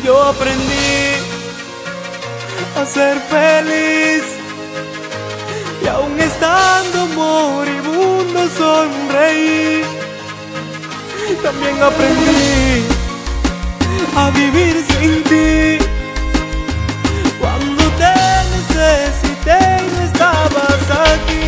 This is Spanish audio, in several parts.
Yo aprendí a ser feliz y aún estando moribundo sonreí. También aprendí a vivir sin ti. Cuando te necesité y no estabas aquí.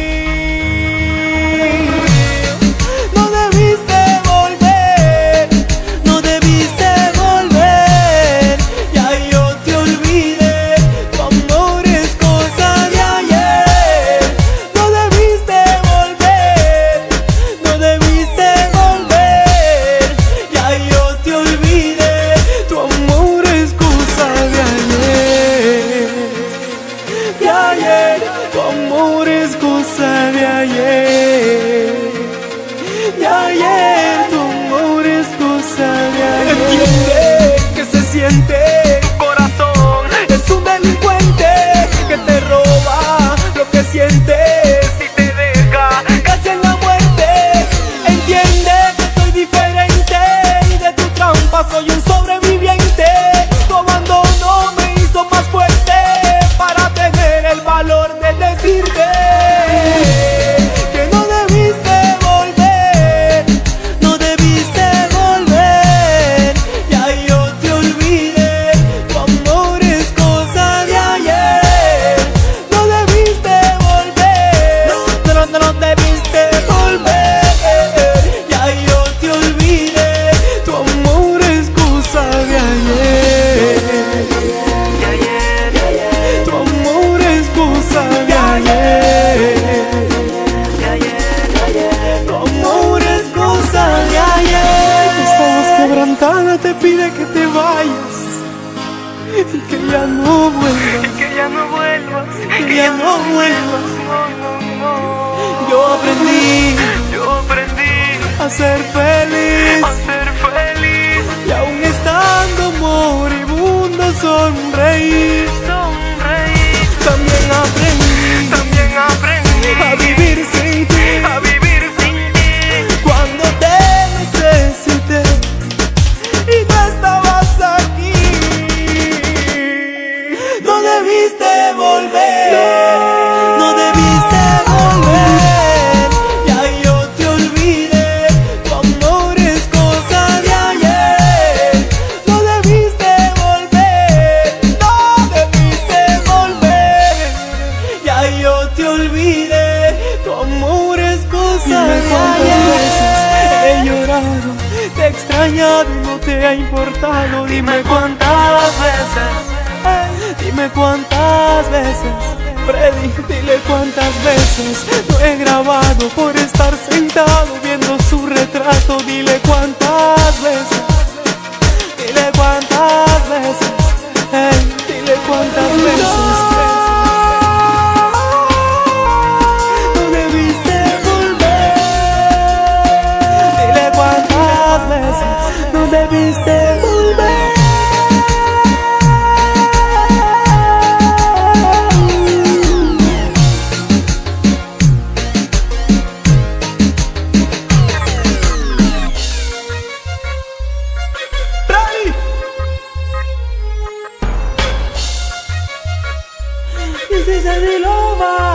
No debiste volver, no debiste volver. Ya yo te olvidé, tu amor es cosa de ayer. No debiste volver, no debiste volver. Ya yo te olvidé, tu amor es cosa de ayer. De ayer, tu amor es cosa de ayer. De ayer, tu amor es cosa de ayer. Entiende que se siente, tu corazón es un delincuente que te roba lo que sientes y te deja casi en la muerte. Entiende que soy diferente y de tu trampa soy un sobreviviente. Tu abandono me hizo más fuerte para tener el valor de decirte que no debiste volver, no debiste volver. Ya yo te olvidé, tu amor es cosa de ayer. No debiste volver, no debiste volver. Ya yo te olvidé, tu amor es cosa de ayer. Tu amor es cosa de ayer. Tu amor es cosa de ayer. Estamos quebrantada, te pide que te vayas y que ya no vuelvas, Que ya no vuelvas, que ya no vuelvas. Yo aprendí a ser feliz a ser feliz, y aún estando moribundo sonreí. sonreír. También aprendí a vivir sin ti. A vivir sin ti. Cuando te necesité y no estabas aquí. No debiste volver, no debiste volver. Ya yo te olvidé, tu amor es cosa de ayer. No debiste volver, no debiste volver. Ya yo te olvidé, tu amor es cosa de ayer. He llorado, te he extrañado y no te ha importado. Dime cuántas veces, dime cuántas veces. Freddy, dile cuántas veces no he grabado por estar sentado viendo su retrato. Dile cuántas veces, dile cuántas veces, dile cuántas veces. No debiste volver. Dile cuántas veces no debiste volver. Freddy. This is a Loba.